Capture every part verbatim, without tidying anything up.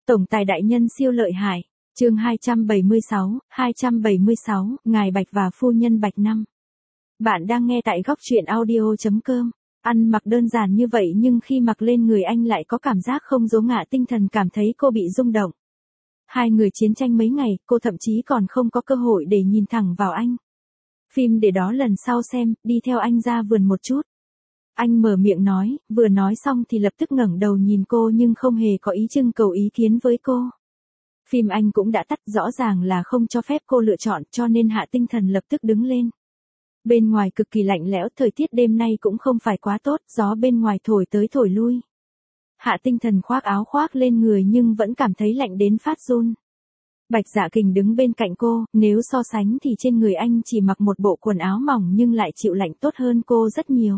Tổng tài đại nhân siêu lợi hại. Chương hai trăm bảy mươi sáu, hai trăm bảy mươi sáu, Ngài Bạch và phu nhân Bạch năm. Bạn đang nghe tại góc truyện audio chấm com. Ăn mặc đơn giản như vậy nhưng khi mặc lên người anh lại có cảm giác không dỗ ngạ tinh thần, cảm thấy cô bị rung động. Hai người chiến tranh mấy ngày, cô thậm chí còn không có cơ hội để nhìn thẳng vào anh. Phim để đó lần sau xem, đi theo anh ra vườn một chút. Anh mở miệng nói, vừa nói xong thì lập tức ngẩng đầu nhìn cô nhưng không hề có ý trưng cầu ý kiến với cô. Phim anh cũng đã tắt, rõ ràng là không cho phép cô lựa chọn, cho nên Hạ Tinh Thần lập tức đứng lên. Bên ngoài cực kỳ lạnh lẽo, thời tiết đêm nay cũng không phải quá tốt, gió bên ngoài thổi tới thổi lui. Hạ Tinh Thần khoác áo khoác lên người nhưng vẫn cảm thấy lạnh đến phát run. Bạch Dạ Kình đứng bên cạnh cô, nếu so sánh thì trên người anh chỉ mặc một bộ quần áo mỏng nhưng lại chịu lạnh tốt hơn cô rất nhiều.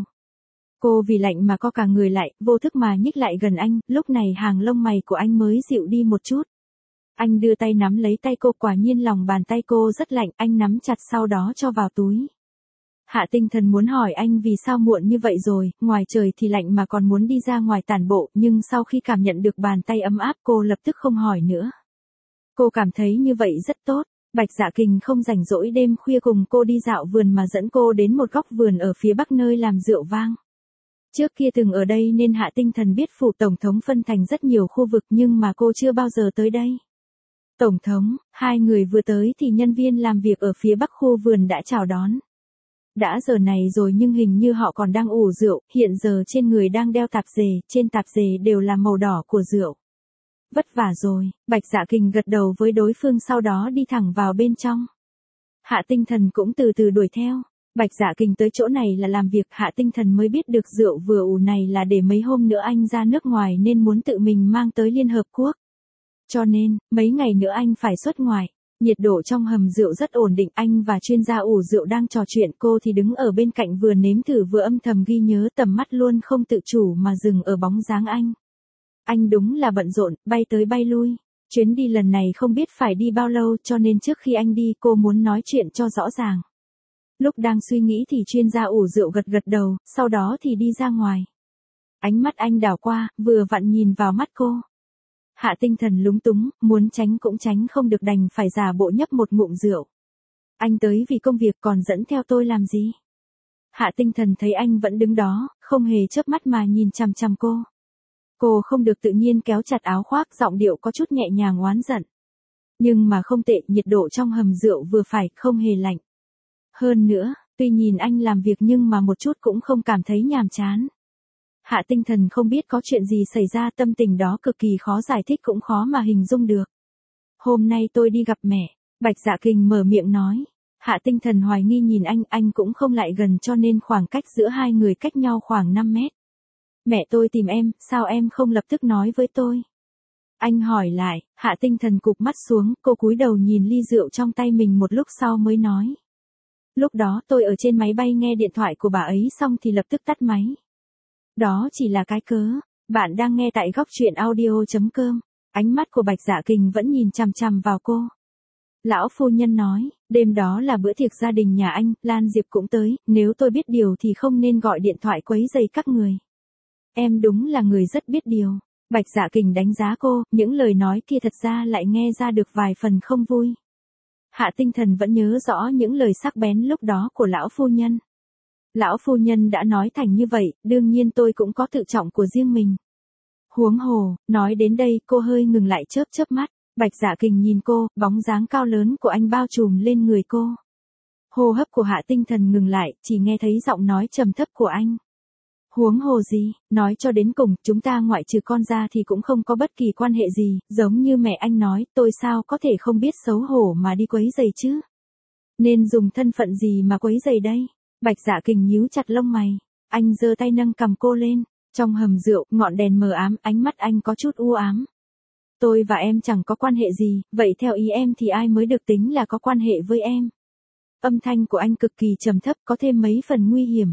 Cô vì lạnh mà co cả người lại, vô thức mà nhích lại gần anh, lúc này hàng lông mày của anh mới dịu đi một chút. Anh đưa tay nắm lấy tay cô, quả nhiên lòng bàn tay cô rất lạnh, anh nắm chặt sau đó cho vào túi. Hạ Tinh Thần muốn hỏi anh vì sao muộn như vậy rồi, ngoài trời thì lạnh mà còn muốn đi ra ngoài tản bộ, nhưng sau khi cảm nhận được bàn tay ấm áp cô lập tức không hỏi nữa. Cô cảm thấy như vậy rất tốt. Bạch Dạ Kình không rảnh rỗi đêm khuya cùng cô đi dạo vườn mà dẫn cô đến một góc vườn ở phía bắc nơi làm rượu vang. Trước kia từng ở đây nên Hạ Tinh Thần biết phủ tổng thống phân thành rất nhiều khu vực nhưng mà cô chưa bao giờ tới đây. Tổng thống, hai người vừa tới thì nhân viên làm việc ở phía bắc khu vườn đã chào đón. Đã giờ này rồi nhưng hình như họ còn đang ủ rượu, hiện giờ trên người đang đeo tạp dề, trên tạp dề đều là màu đỏ của rượu. Vất vả rồi, Bạch Dạ Kình gật đầu với đối phương sau đó đi thẳng vào bên trong. Hạ Tinh Thần cũng từ từ đuổi theo. Bạch Dạ Kình tới chỗ này là làm việc, Hạ Tinh Thần mới biết được rượu vừa ủ này là để mấy hôm nữa anh ra nước ngoài nên muốn tự mình mang tới Liên Hợp Quốc. Cho nên, mấy ngày nữa anh phải xuất ngoại. Nhiệt độ trong hầm rượu rất ổn định, anh và chuyên gia ủ rượu đang trò chuyện, cô thì đứng ở bên cạnh vừa nếm thử vừa âm thầm ghi nhớ, tầm mắt luôn không tự chủ mà dừng ở bóng dáng anh. Anh đúng là bận rộn, bay tới bay lui. Chuyến đi lần này không biết phải đi bao lâu cho nên trước khi anh đi cô muốn nói chuyện cho rõ ràng. Lúc đang suy nghĩ thì chuyên gia ủ rượu gật gật đầu, sau đó thì đi ra ngoài. Ánh mắt anh đảo qua, vừa vặn nhìn vào mắt cô. Hạ Tinh Thần lúng túng, muốn tránh cũng tránh không được đành phải giả bộ nhấp một ngụm rượu. Anh tới vì công việc còn dẫn theo tôi làm gì? Hạ Tinh Thần thấy anh vẫn đứng đó, không hề chớp mắt mà nhìn chằm chằm cô. Cô không được tự nhiên kéo chặt áo khoác, giọng điệu có chút nhẹ nhàng oán giận. Nhưng mà không tệ, nhiệt độ trong hầm rượu vừa phải, không hề lạnh. Hơn nữa, tuy nhìn anh làm việc nhưng mà một chút cũng không cảm thấy nhàm chán. Hạ Tinh Thần không biết có chuyện gì xảy ra, tâm tình đó cực kỳ khó giải thích cũng khó mà hình dung được. Hôm nay tôi đi gặp mẹ, Bạch Dạ Kình mở miệng nói. Hạ Tinh Thần hoài nghi nhìn anh, anh cũng không lại gần cho nên khoảng cách giữa hai người cách nhau khoảng năm mét. Mẹ tôi tìm em, sao em không lập tức nói với tôi? Anh hỏi lại, Hạ Tinh Thần cụp mắt xuống, cô cúi đầu nhìn ly rượu trong tay mình một lúc sau mới nói. Lúc đó tôi ở trên máy bay nghe điện thoại của bà ấy xong thì lập tức tắt máy. Đó chỉ là cái cớ. Bạn đang nghe tại góc truyện audio chấm com. Ánh mắt của Bạch Dạ Kình vẫn nhìn chằm chằm vào cô. Lão phu nhân nói, đêm đó là bữa tiệc gia đình nhà anh, Lan Diệp cũng tới, nếu tôi biết điều thì không nên gọi điện thoại quấy rầy các người. Em đúng là người rất biết điều. Bạch Dạ Kình đánh giá cô, những lời nói kia thật ra lại nghe ra được vài phần không vui. Hạ Tinh Thần vẫn nhớ rõ những lời sắc bén lúc đó của lão phu nhân. Lão phu nhân đã nói thành như vậy, đương nhiên tôi cũng có tự trọng của riêng mình. Huống hồ, nói đến đây cô hơi ngừng lại chớp chớp mắt, Bạch Dạ Kình nhìn cô, bóng dáng cao lớn của anh bao trùm lên người cô. Hô hấp của Hạ Tinh Thần ngừng lại, chỉ nghe thấy giọng nói trầm thấp của anh. Huống hồ gì, nói cho đến cùng, chúng ta ngoại trừ con ra thì cũng không có bất kỳ quan hệ gì, giống như mẹ anh nói, tôi sao có thể không biết xấu hổ mà đi quấy giày chứ? Nên dùng thân phận gì mà quấy giày đây? Bạch Dạ Kình nhíu chặt lông mày, anh giơ tay nâng cầm cô lên, trong hầm rượu, ngọn đèn mờ ám, ánh mắt anh có chút u ám. Tôi và em chẳng có quan hệ gì, vậy theo ý em thì ai mới được tính là có quan hệ với em? Âm thanh của anh cực kỳ trầm thấp, có thêm mấy phần nguy hiểm.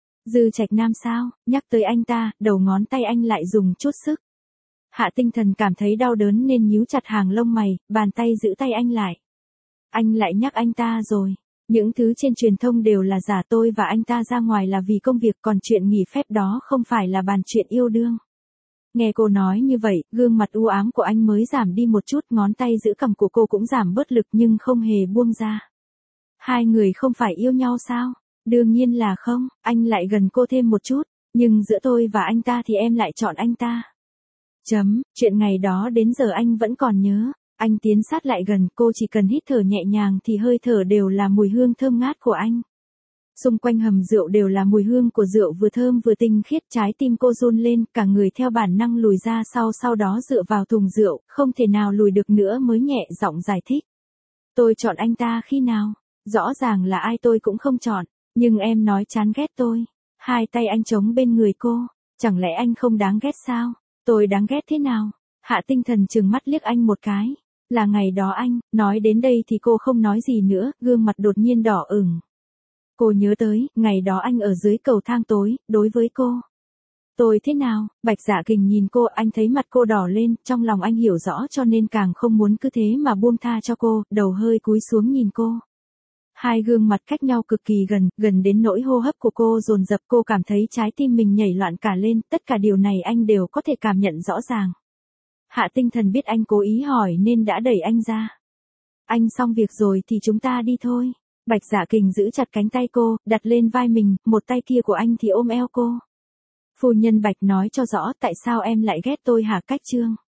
Dư Trạch Nam sao? Nhắc tới anh ta, đầu ngón tay anh lại dùng chút sức. Hạ Tinh Thần cảm thấy đau đớn nên nhíu chặt hàng lông mày, bàn tay giữ tay anh lại. Anh lại nhắc anh ta rồi. Những thứ trên truyền thông đều là giả, tôi và anh ta ra ngoài là vì công việc, còn chuyện nghỉ phép đó không phải là bàn chuyện yêu đương. Nghe cô nói như vậy, gương mặt u ám của anh mới giảm đi một chút, ngón tay giữ cằm của cô cũng giảm bớt lực nhưng không hề buông ra. Hai người không phải yêu nhau sao? Đương nhiên là không, anh lại gần cô thêm một chút, nhưng giữa tôi và anh ta thì em lại chọn anh ta. Chấm, chuyện ngày đó đến giờ anh vẫn còn nhớ. Anh tiến sát lại gần, cô chỉ cần hít thở nhẹ nhàng thì hơi thở đều là mùi hương thơm ngát của anh. Xung quanh hầm rượu đều là mùi hương của rượu vừa thơm vừa tinh khiết, trái tim cô run lên, cả người theo bản năng lùi ra sau, sau đó dựa vào thùng rượu, không thể nào lùi được nữa mới nhẹ giọng giải thích. Tôi chọn anh ta khi nào? Rõ ràng là ai tôi cũng không chọn, nhưng em nói chán ghét tôi. Hai tay anh chống bên người cô, chẳng lẽ anh không đáng ghét sao? Tôi đáng ghét thế nào? Hạ Tinh Thần trừng mắt liếc anh một cái. Là ngày đó anh, nói đến đây thì cô không nói gì nữa, gương mặt đột nhiên đỏ ửng. Cô nhớ tới, ngày đó anh ở dưới cầu thang tối, đối với cô. Tôi thế nào? Bạch Dạ Kình nhìn cô, anh thấy mặt cô đỏ lên, trong lòng anh hiểu rõ cho nên càng không muốn cứ thế mà buông tha cho cô, đầu hơi cúi xuống nhìn cô. Hai gương mặt cách nhau cực kỳ gần, gần đến nỗi hô hấp của cô dồn dập, cô cảm thấy trái tim mình nhảy loạn cả lên, tất cả điều này anh đều có thể cảm nhận rõ ràng. Hạ Tinh Thần biết anh cố ý hỏi nên đã đẩy anh ra. Anh xong việc rồi thì chúng ta đi thôi. Bạch Dạ Kình giữ chặt cánh tay cô, đặt lên vai mình, một tay kia của anh thì ôm eo cô. Phu nhân Bạch nói cho rõ tại sao em lại ghét tôi hả Cách Trương?